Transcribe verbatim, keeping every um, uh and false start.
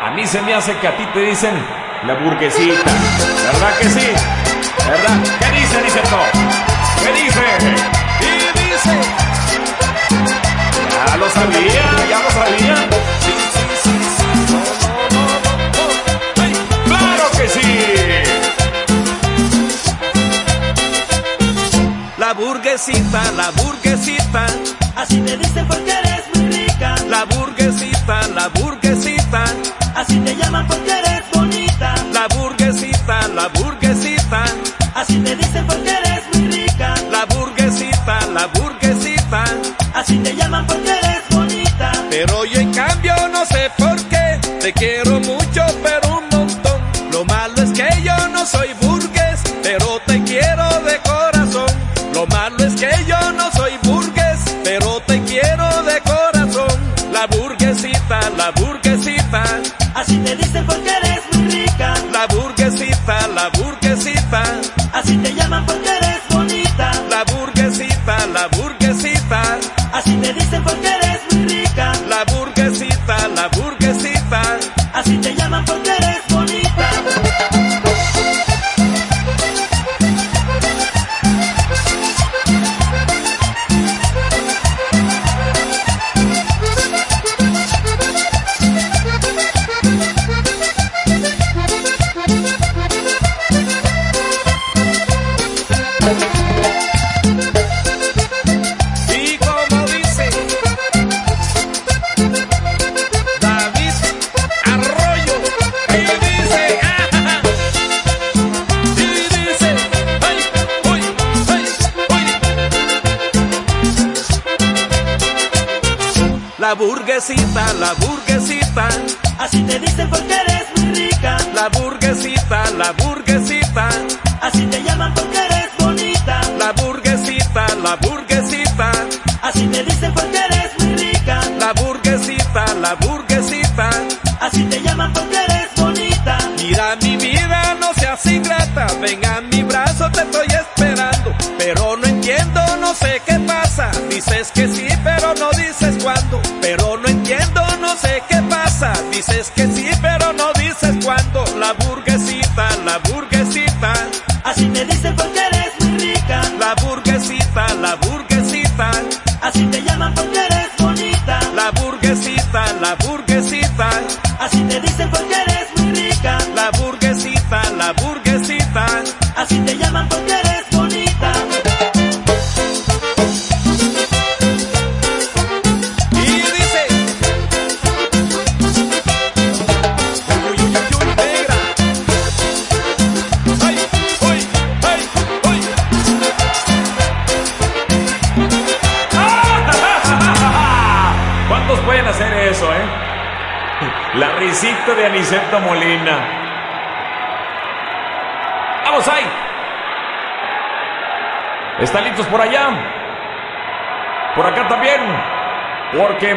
A mí se me hace que a ti te dicen la burguesita. ¿Verdad que sí? ¿Verdad? ¿Qué dice, dice todo? ¿Qué dice? Y dice... Ya lo sabía, ya lo sabía. Sí, sí, sí, sí. No, no, no, no. ¡Ay! ¡Claro que sí! La burguesita, la burguesita, así te dicen porque eres muy rica. la burguesita, la burguesita, Así te llaman porque eres bonita. la burguesita, la burguesita, Así te dicen porque eres muy rica. la burguesita, la burguesita. Así te llaman porque eres bonita. Pero yo en cambio no sé por qué, te quiero mucho pero un montón. Lo malo es que yo no soy burgués, pero te quiero de corazón. Lo malo es que yo no soy burgués, pero te quiero de corazón. La burguesita, la burguesita, Así te dicen porque eres muy rica. la burguesita, la burguesita, Así te llaman porque eres bonita. la burguesita, la burguesita, Así te dicen porque eres muy rica. la burguesita, la burguesita. Así te llaman porque eres bonita. Y como dice David Arroyo, y dice, ah, y dice, ay, uy, ay, uy. La burguesita, la burguesita, Así te dicen porque eres muy rica. la burguesita, la burguesita, Así te llaman porque eres bonita. la burguesita, la burguesita, Así te dicen porque eres muy rica. la burguesita, la burguesita. Así te llaman porque eres bonita. Mira mi vida, no seas ingrata, ven a mi brazo, te estoy esperando. Pero no entiendo, no sé qué pasa. Dices que sí, pero no dices cuándo. Pero no entiendo, no sé qué pasa. Dices que sí, pero no dices cuándo. La burguesita, la burguesita, Así te dicen porque eres muy rica. la burguesita, la burguesita, Así te llaman porque eres bonita. la burguesita, la burguesita, Así te dicen porque eres muy rica. la burguesita, la burguesita. Así te llaman porque eres bonita. Y dice, uy, uy, uy, uy, negra. Ay, uy, ay, uy. ¿Cuántos pueden hacer eso, eh? La risita de Aniceto Molina. ¡Vamos ahí! ¿Están listos por allá? Por acá también. Porque